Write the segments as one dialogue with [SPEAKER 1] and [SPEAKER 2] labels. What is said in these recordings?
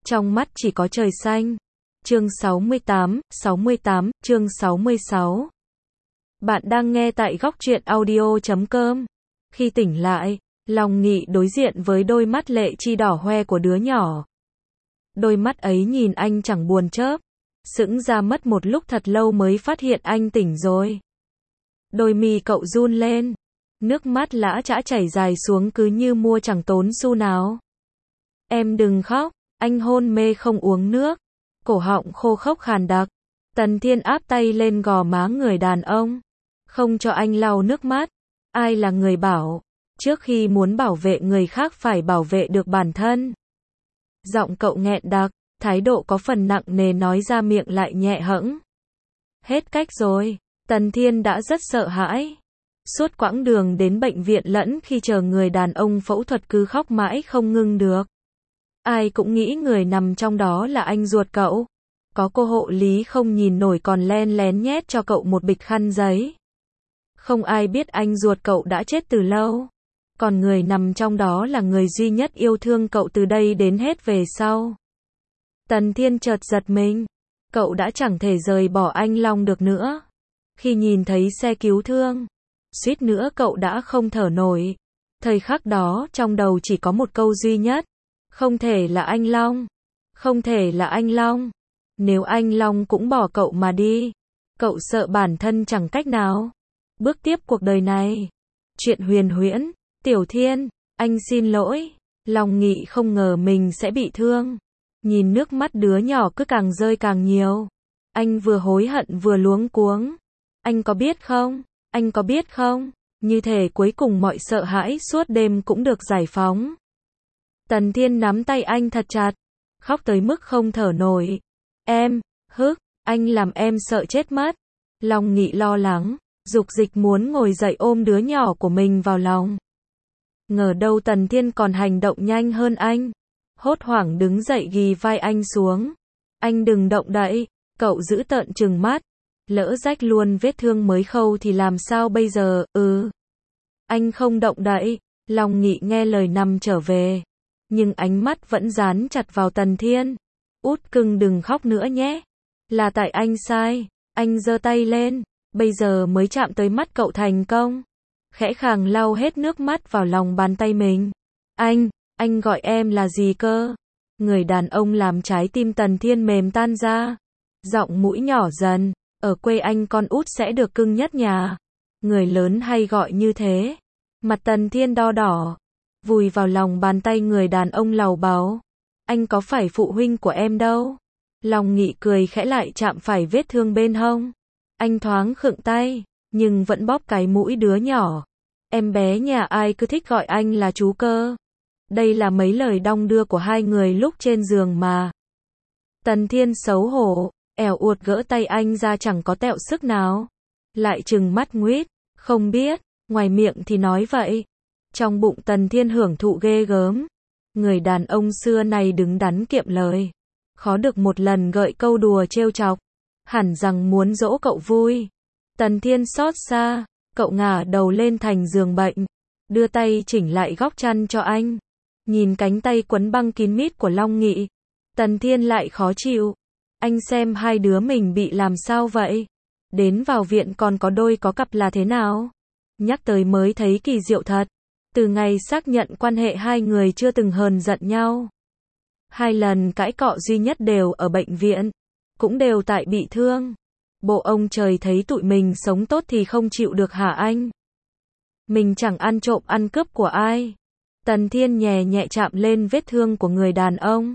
[SPEAKER 1] trong mắt chỉ có trời xanh. Chương 68, chương 66. Bạn đang nghe tại góc truyện audio.com. Khi tỉnh lại, Long Nghị đối diện với đôi mắt lệ chi đỏ hoe của đứa nhỏ. Đôi mắt ấy nhìn anh chẳng buồn chớp, sững ra mất một lúc thật lâu mới phát hiện anh tỉnh rồi. Đôi mi cậu run lên, nước mắt lã chã chảy dài xuống cứ như mua chẳng tốn xu nào. Em đừng khóc, anh hôn mê không uống nước, cổ họng khô khốc khàn đặc. Tần Thiên áp tay lên gò má người đàn ông, không cho anh lau nước mắt. Ai là người bảo, trước khi muốn bảo vệ người khác phải bảo vệ được bản thân. Giọng cậu nghẹn đặc, thái độ có phần nặng nề nói ra miệng lại nhẹ hẫng. Hết cách rồi, Tần Thiên đã rất sợ hãi. Suốt quãng đường đến bệnh viện lẫn khi chờ người đàn ông phẫu thuật cứ khóc mãi không ngưng được. Ai cũng nghĩ người nằm trong đó là anh ruột cậu. Có cô hộ lý không nhìn nổi còn len lén nhét cho cậu một bịch khăn giấy. Không ai biết anh ruột cậu đã chết từ lâu. Còn người nằm trong đó là người duy nhất yêu thương cậu từ đây đến hết về sau. Tần Thiên chợt giật mình. Cậu đã chẳng thể rời bỏ anh Long được nữa. Khi nhìn thấy xe cứu thương, suýt nữa cậu đã không thở nổi. Thời khắc đó trong đầu chỉ có một câu duy nhất. Không thể là anh Long. Không thể là anh Long. Nếu anh Long cũng bỏ cậu mà đi, cậu sợ bản thân chẳng cách nào bước tiếp cuộc đời này. Chuyện huyền huyễn. Tiểu Thiên, anh xin lỗi. Long Nghị không ngờ mình sẽ bị thương. Nhìn nước mắt đứa nhỏ cứ càng rơi càng nhiều. Anh vừa hối hận vừa luống cuống. Anh có biết không? Anh có biết không? Như thể cuối cùng mọi sợ hãi suốt đêm cũng được giải phóng. Tần Thiên nắm tay anh thật chặt, khóc tới mức không thở nổi. Em, anh làm em sợ chết mất. Long Nghị lo lắng, dục dịch muốn ngồi dậy ôm đứa nhỏ của mình vào lòng. Ngờ đâu Tần Thiên còn hành động nhanh hơn anh. Hốt hoảng đứng dậy ghì vai anh xuống. Anh đừng động đậy, cậu giữ tợn trừng mắt. Lỡ rách luôn vết thương mới khâu thì làm sao bây giờ, Anh không động đậy. Long Nghị nghe lời nằm trở về. Nhưng ánh mắt vẫn dán chặt vào Tần Thiên. Út cưng đừng khóc nữa nhé. Là tại anh sai. Anh giơ tay lên. Bây giờ mới chạm tới mắt cậu thành công. Khẽ khàng lau hết nước mắt vào lòng bàn tay mình. Anh gọi em là gì cơ? Người đàn ông làm trái tim Tần Thiên mềm tan ra. Giọng mũi nhỏ dần. Ở quê anh con út sẽ được cưng nhất nhà. Người lớn hay gọi như thế. Mặt Tần Thiên đo đỏ. Vùi vào lòng bàn tay người đàn ông lầu bầu. Anh có phải phụ huynh của em đâu. Long Nghị cười khẽ lại chạm phải vết thương bên hông. Anh thoáng khựng tay, nhưng vẫn bóp cái mũi đứa nhỏ. Em bé nhà ai cứ thích gọi anh là chú cơ. Đây là mấy lời đong đưa của hai người lúc trên giường mà. Tần Thiên xấu hổ, ẻo uột gỡ tay anh ra chẳng có tẹo sức nào. Lại trừng mắt nguýt, không biết, ngoài miệng thì nói vậy. Trong bụng Tần Thiên hưởng thụ ghê gớm. Người đàn ông xưa này đứng đắn kiệm lời. Khó được một lần gợi câu đùa trêu chọc. Hẳn rằng muốn dỗ cậu vui. Tần Thiên xót xa, cậu ngả đầu lên thành giường bệnh. Đưa tay chỉnh lại góc chăn cho anh. Nhìn cánh tay quấn băng kín mít của Long Nghị. Tần Thiên lại khó chịu. Anh xem hai đứa mình bị làm sao vậy? Đến vào viện còn có đôi có cặp là thế nào? Nhắc tới mới thấy kỳ diệu thật. Từ ngày xác nhận quan hệ hai người chưa từng hờn giận nhau. 2 lần cãi cọ duy nhất đều ở bệnh viện. Cũng đều tại bị thương. Bộ ông trời thấy tụi mình sống tốt thì không chịu được hả anh? Mình chẳng ăn trộm ăn cướp của ai. Tần Thiên nhẹ nhẹ chạm lên vết thương của người đàn ông.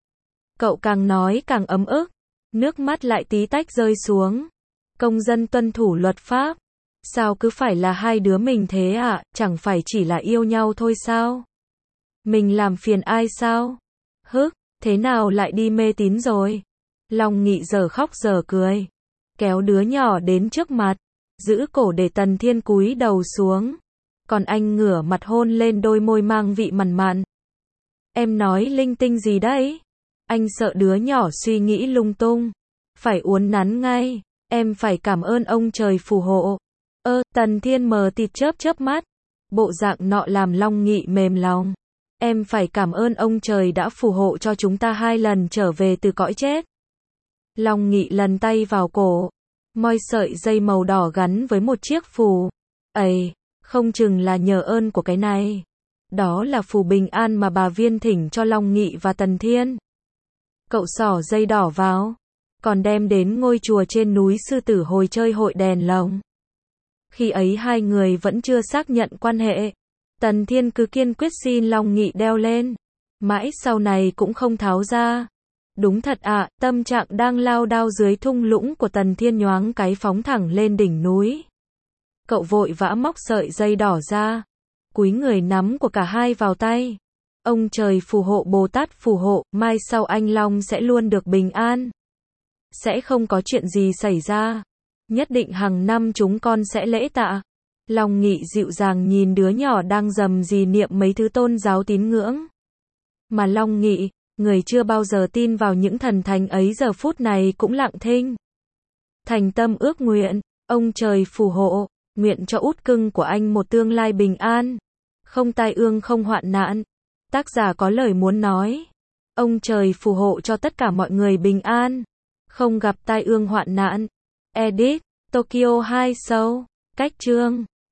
[SPEAKER 1] Cậu càng nói càng ấm ức. Nước mắt lại tí tách rơi xuống. Công dân tuân thủ luật pháp. Sao cứ phải là hai đứa mình thế ạ? Chẳng phải chỉ là yêu nhau thôi sao? Mình làm phiền ai sao? Thế nào lại đi mê tín rồi? Long Nghị giờ khóc giờ cười. Kéo đứa nhỏ đến trước mặt. Giữ cổ để Tần Thiên cúi đầu xuống. Còn anh ngửa mặt hôn lên đôi môi mang vị mặn mặn. Em nói linh tinh gì đấy? Anh sợ đứa nhỏ suy nghĩ lung tung. Phải uốn nắn ngay. Em phải cảm ơn ông trời phù hộ. Tần Thiên mờ tịt chớp chớp mắt. Bộ dạng nọ làm Long Nghị mềm lòng. Em phải cảm ơn ông trời đã phù hộ cho chúng ta 2 lần trở về từ cõi chết. Long Nghị lần tay vào cổ, moi sợi dây màu đỏ gắn với một chiếc phù. Ây, không chừng là nhờ ơn của cái này. Đó là phù bình an mà bà Viên thỉnh cho Long Nghị và Tần Thiên. Cậu xỏ dây đỏ vào, còn đem đến ngôi chùa trên núi Sư Tử Hồi chơi hội đèn lồng. Khi ấy hai người vẫn chưa xác nhận quan hệ. Tần Thiên cứ kiên quyết xin Long Nghị đeo lên. Mãi sau này cũng không tháo ra. Đúng thật ạ, tâm trạng đang lao đao dưới thung lũng của Tần Thiên nhoáng cái phóng thẳng lên đỉnh núi. Cậu vội vã móc sợi dây đỏ ra, cúi người nắm của cả hai vào tay. Ông trời phù hộ, Bồ Tát phù hộ, mai sau anh Long sẽ luôn được bình an. Sẽ không có chuyện gì xảy ra. Nhất định hàng năm chúng con sẽ lễ tạ. Long Nghị dịu dàng nhìn đứa nhỏ đang rầm rì niệm mấy thứ tôn giáo tín ngưỡng. Mà Long Nghị, người chưa bao giờ tin vào những thần thánh ấy, giờ phút này cũng lặng thinh. Thành tâm ước nguyện, ông trời phù hộ, nguyện cho út cưng của anh một tương lai bình an, không tai ương không hoạn nạn. Tác giả có lời muốn nói. Ông trời phù hộ cho tất cả mọi người bình an, không gặp tai ương hoạn nạn. Edit, Tokyo 2 Show, cách chương.